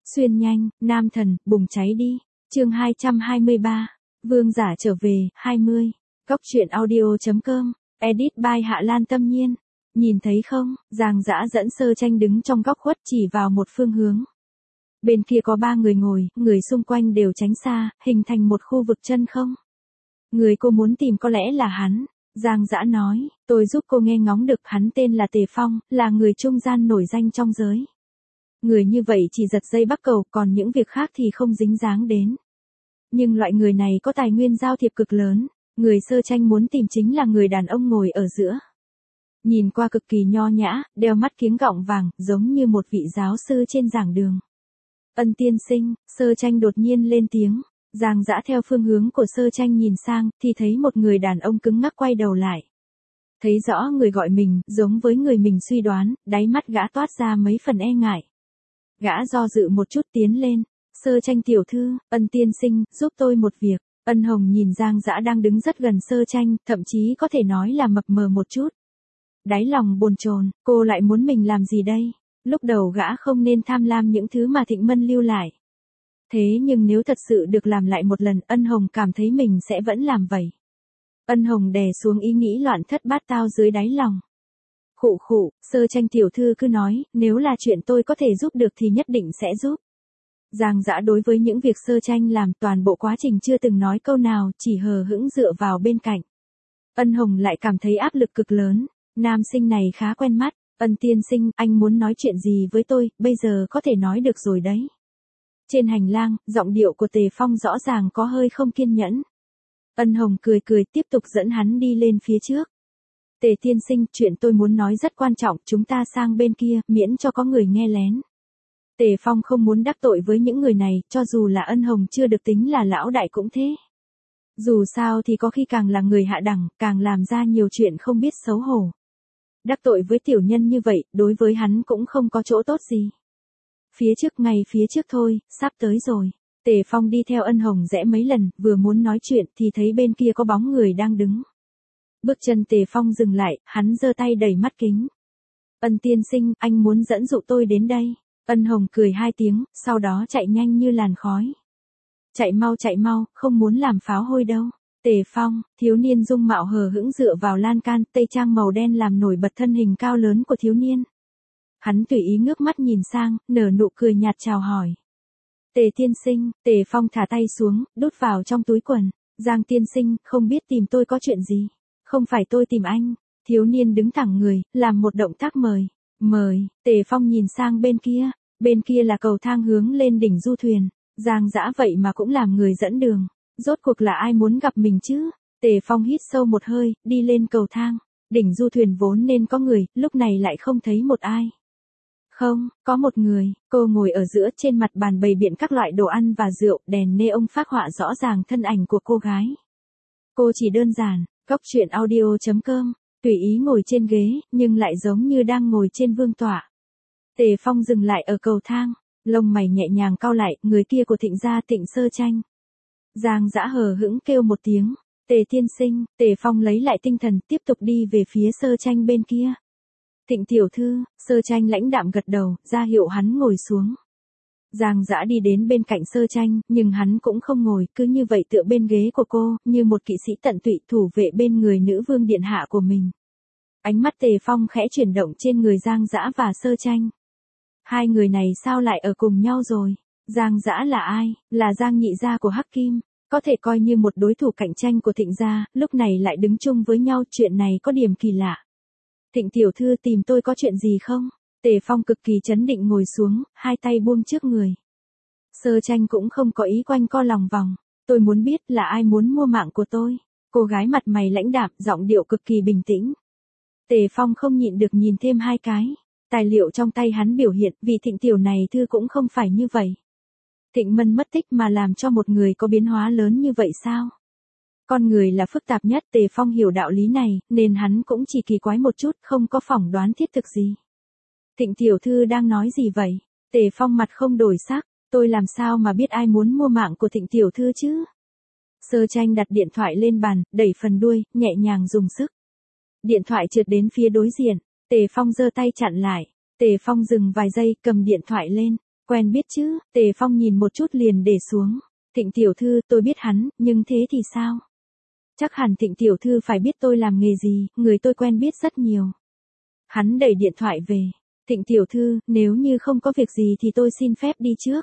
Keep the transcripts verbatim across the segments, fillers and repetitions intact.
Xuyên nhanh, nam thần, bùng cháy đi. Chương hai trăm hai mươi ba. Vương giả trở về, hai mươi. Góc truyện audio chấm com. Edit by Hạ Lan Tâm Nhiên. Nhìn thấy không, Giang Dã dẫn Sơ Tranh đứng trong góc khuất chỉ vào một phương hướng. Bên kia có ba người ngồi, người xung quanh đều tránh xa, hình thành một khu vực chân không. Người cô muốn tìm có lẽ là hắn. Giang Dã nói, tôi giúp cô nghe ngóng được, hắn tên là Tề Phong, là người trung gian nổi danh trong giới. Người như vậy chỉ giật dây bắt cầu, còn những việc khác thì không dính dáng đến. Nhưng loại người này có tài nguyên giao thiệp cực lớn, người Sơ Tranh muốn tìm chính là người đàn ông ngồi ở giữa. Nhìn qua cực kỳ nho nhã, đeo mắt kiếng gọng vàng, giống như một vị giáo sư trên giảng đường. Ân tiên sinh, Sơ Tranh đột nhiên lên tiếng. Giang Dã theo phương hướng của Sơ Tranh nhìn sang, thì thấy một người đàn ông cứng ngắc quay đầu lại. Thấy rõ người gọi mình, giống với người mình suy đoán, đáy mắt gã toát ra mấy phần e ngại. Gã do dự một chút tiến lên. Sơ Tranh tiểu thư, Ân tiên sinh, giúp tôi một việc. Ân Hồng nhìn Giang Dã đang đứng rất gần Sơ Tranh, thậm chí có thể nói là mập mờ một chút. Đáy lòng bồn chồn, cô lại muốn mình làm gì đây? Lúc đầu gã không nên tham lam những thứ mà Thịnh Mân lưu lại. Thế nhưng nếu thật sự được làm lại một lần, Ân Hồng cảm thấy mình sẽ vẫn làm vậy. Ân Hồng đè xuống ý nghĩ loạn thất bát tao dưới đáy lòng. Khụ khụ, Sơ Tranh tiểu thư cứ nói, nếu là chuyện tôi có thể giúp được thì nhất định sẽ giúp. Giang Dã đối với những việc Sơ Tranh làm toàn bộ quá trình chưa từng nói câu nào, chỉ hờ hững dựa vào bên cạnh. Ân Hồng lại cảm thấy áp lực cực lớn, nam sinh này khá quen mắt. Ân tiên sinh, anh muốn nói chuyện gì với tôi, bây giờ có thể nói được rồi đấy. Trên hành lang, giọng điệu của Tề Phong rõ ràng có hơi không kiên nhẫn. Ân Hồng cười cười tiếp tục dẫn hắn đi lên phía trước. Tề tiên sinh, chuyện tôi muốn nói rất quan trọng, chúng ta sang bên kia, miễn cho có người nghe lén. Tề Phong không muốn đắc tội với những người này, cho dù là Ân Hồng chưa được tính là lão đại cũng thế. Dù sao thì có khi càng là người hạ đẳng, càng làm ra nhiều chuyện không biết xấu hổ. Đắc tội với tiểu nhân như vậy, đối với hắn cũng không có chỗ tốt gì. Phía trước ngay phía trước thôi, sắp tới rồi. Tề Phong đi theo Ân Hồng rẽ mấy lần, vừa muốn nói chuyện thì thấy bên kia có bóng người đang đứng. Bước chân Tề Phong dừng lại, hắn giơ tay đẩy mắt kính. Ân tiên sinh, anh muốn dẫn dụ tôi đến đây. Ân Hồng cười hai tiếng, sau đó chạy nhanh như làn khói. Chạy mau chạy mau, không muốn làm pháo hôi đâu. Tề Phong, thiếu niên dung mạo hờ hững dựa vào lan can, tây trang màu đen làm nổi bật thân hình cao lớn của thiếu niên. Hắn tùy ý ngước mắt nhìn sang, nở nụ cười nhạt chào hỏi. Tề tiên sinh, Tề Phong thả tay xuống, đút vào trong túi quần. Giang tiên sinh, không biết tìm tôi có chuyện gì? Không phải tôi tìm anh. Thiếu niên đứng thẳng người, làm một động tác mời. Mời, Tề Phong nhìn sang bên kia. Bên kia là cầu thang hướng lên đỉnh du thuyền. Giang Dã vậy mà cũng làm người dẫn đường. Rốt cuộc là ai muốn gặp mình chứ? Tề Phong hít sâu một hơi, đi lên cầu thang. Đỉnh du thuyền vốn nên có người, lúc này lại không thấy một ai. Không, có một người, cô ngồi ở giữa, trên mặt bàn bày biện các loại đồ ăn và rượu, đèn neon phác họa rõ ràng thân ảnh của cô gái. Cô chỉ đơn giản, góc truyện audio chấm com, tùy ý ngồi trên ghế, nhưng lại giống như đang ngồi trên vương tọa. Tề Phong dừng lại ở cầu thang, lông mày nhẹ nhàng cau lại, người kia của Thịnh gia Thịnh Sơ Tranh. Giang Dã hờ hững kêu một tiếng, Tề tiên sinh, Tề Phong lấy lại tinh thần, tiếp tục đi về phía Sơ Tranh bên kia. Thịnh tiểu thư, Sơ Tranh lãnh đạm gật đầu, ra hiệu hắn ngồi xuống. Giang Dã đi đến bên cạnh Sơ Tranh, nhưng hắn cũng không ngồi, cứ như vậy tựa bên ghế của cô, như một kỵ sĩ tận tụy thủ vệ bên người nữ vương điện hạ của mình. Ánh mắt Tề Phong khẽ chuyển động trên người Giang Dã và Sơ Tranh. Hai người này sao lại ở cùng nhau rồi? Giang Dã là ai? Là Giang nhị gia của Hắc Kim, có thể coi như một đối thủ cạnh tranh của Thịnh gia, lúc này lại đứng chung với nhau, chuyện này có điểm kỳ lạ. Thịnh tiểu thư tìm tôi có chuyện gì không? Tề Phong cực kỳ trấn định ngồi xuống, hai tay buông trước người. Sơ Tranh cũng không có ý quanh co lòng vòng. Tôi muốn biết là ai muốn mua mạng của tôi. Cô gái mặt mày lãnh đạm, giọng điệu cực kỳ bình tĩnh. Tề Phong không nhịn được nhìn thêm hai cái. Tài liệu trong tay hắn biểu hiện, vị Thịnh tiểu này thư cũng không phải như vậy. Thịnh Mân mất tích mà làm cho một người có biến hóa lớn như vậy sao? Con người là phức tạp nhất, Tề Phong hiểu đạo lý này, nên hắn cũng chỉ kỳ quái một chút, không có phỏng đoán thiết thực gì. Thịnh tiểu thư đang nói gì vậy? Tề Phong mặt không đổi sắc, tôi làm sao mà biết ai muốn mua mạng của Thịnh tiểu thư chứ? Sơ Tranh đặt điện thoại lên bàn, đẩy phần đuôi, nhẹ nhàng dùng sức. Điện thoại trượt đến phía đối diện, Tề Phong giơ tay chặn lại. Tề Phong dừng vài giây, cầm điện thoại lên. Quen biết chứ, Tề Phong nhìn một chút liền để xuống. Thịnh tiểu thư, tôi biết hắn, nhưng thế thì sao? Chắc hẳn Thịnh tiểu thư phải biết tôi làm nghề gì, người tôi quen biết rất nhiều. Hắn đẩy điện thoại về. Thịnh tiểu thư, nếu như không có việc gì thì tôi xin phép đi trước.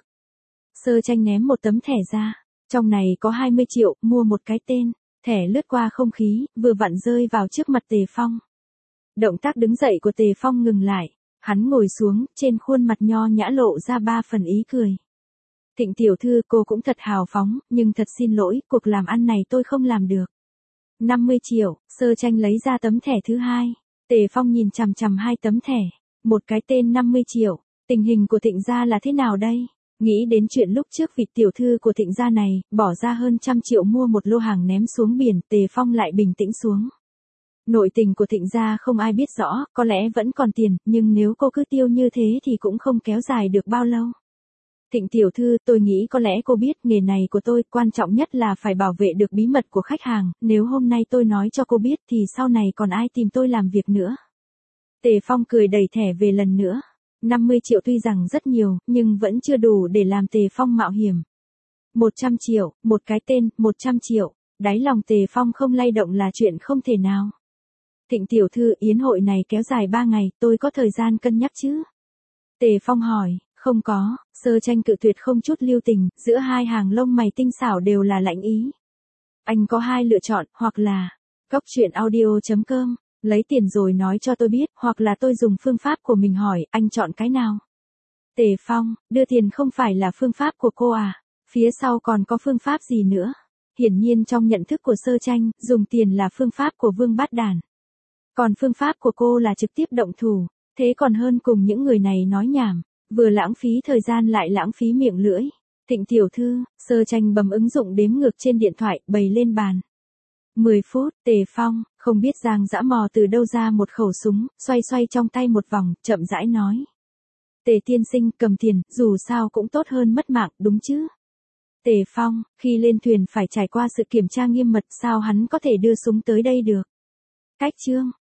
Sơ Tranh ném một tấm thẻ ra. Trong này có hai mươi triệu, mua một cái tên. Thẻ lướt qua không khí, vừa vặn rơi vào trước mặt Tề Phong. Động tác đứng dậy của Tề Phong ngừng lại. Hắn ngồi xuống, trên khuôn mặt nho nhã lộ ra ba phần ý cười. Thịnh tiểu thư, cô cũng thật hào phóng, nhưng thật xin lỗi, cuộc làm ăn này tôi không làm được. năm mươi triệu, Sơ Tranh lấy ra tấm thẻ thứ hai. Tề Phong nhìn chằm chằm hai tấm thẻ. Một cái tên năm mươi triệu. Tình hình của Thịnh gia là thế nào đây? Nghĩ đến chuyện lúc trước vị tiểu thư của Thịnh gia này, bỏ ra hơn trăm triệu mua một lô hàng ném xuống biển, Tề Phong lại bình tĩnh xuống. Nội tình của Thịnh gia không ai biết rõ, có lẽ vẫn còn tiền, nhưng nếu cô cứ tiêu như thế thì cũng không kéo dài được bao lâu. Thịnh tiểu thư, tôi nghĩ có lẽ cô biết nghề này của tôi, quan trọng nhất là phải bảo vệ được bí mật của khách hàng, nếu hôm nay tôi nói cho cô biết thì sau này còn ai tìm tôi làm việc nữa. Tề Phong cười đẩy thẻ về lần nữa. năm mươi triệu tuy rằng rất nhiều, nhưng vẫn chưa đủ để làm Tề Phong mạo hiểm. một trăm triệu, một cái tên, một trăm triệu, đáy lòng Tề Phong không lay động là chuyện không thể nào. Thịnh tiểu thư, yến hội này kéo dài ba ngày, tôi có thời gian cân nhắc chứ? Tề Phong hỏi, không có, Sơ Tranh cự tuyệt không chút lưu tình, giữa hai hàng lông mày tinh xảo đều là lạnh ý. Anh có hai lựa chọn, hoặc là, cóc truyện audio chấm com, lấy tiền rồi nói cho tôi biết, hoặc là tôi dùng phương pháp của mình hỏi, anh chọn cái nào? Tề Phong, đưa tiền không phải là phương pháp của cô à? Phía sau còn có phương pháp gì nữa? Hiển nhiên trong nhận thức của Sơ Tranh, dùng tiền là phương pháp của Vương Bát Đản. Còn phương pháp của cô là trực tiếp động thủ, thế còn hơn cùng những người này nói nhảm, vừa lãng phí thời gian lại lãng phí miệng lưỡi. Thịnh tiểu thư, Sơ Tranh bấm ứng dụng đếm ngược trên điện thoại, bày lên bàn. mười phút, Tề Phong, không biết Giang Dã mò từ đâu ra một khẩu súng, xoay xoay trong tay một vòng, chậm rãi nói. Tề tiên sinh, cầm tiền, dù sao cũng tốt hơn mất mạng, đúng chứ? Tề Phong, khi lên thuyền phải trải qua sự kiểm tra nghiêm mật, sao hắn có thể đưa súng tới đây được? Cách chương.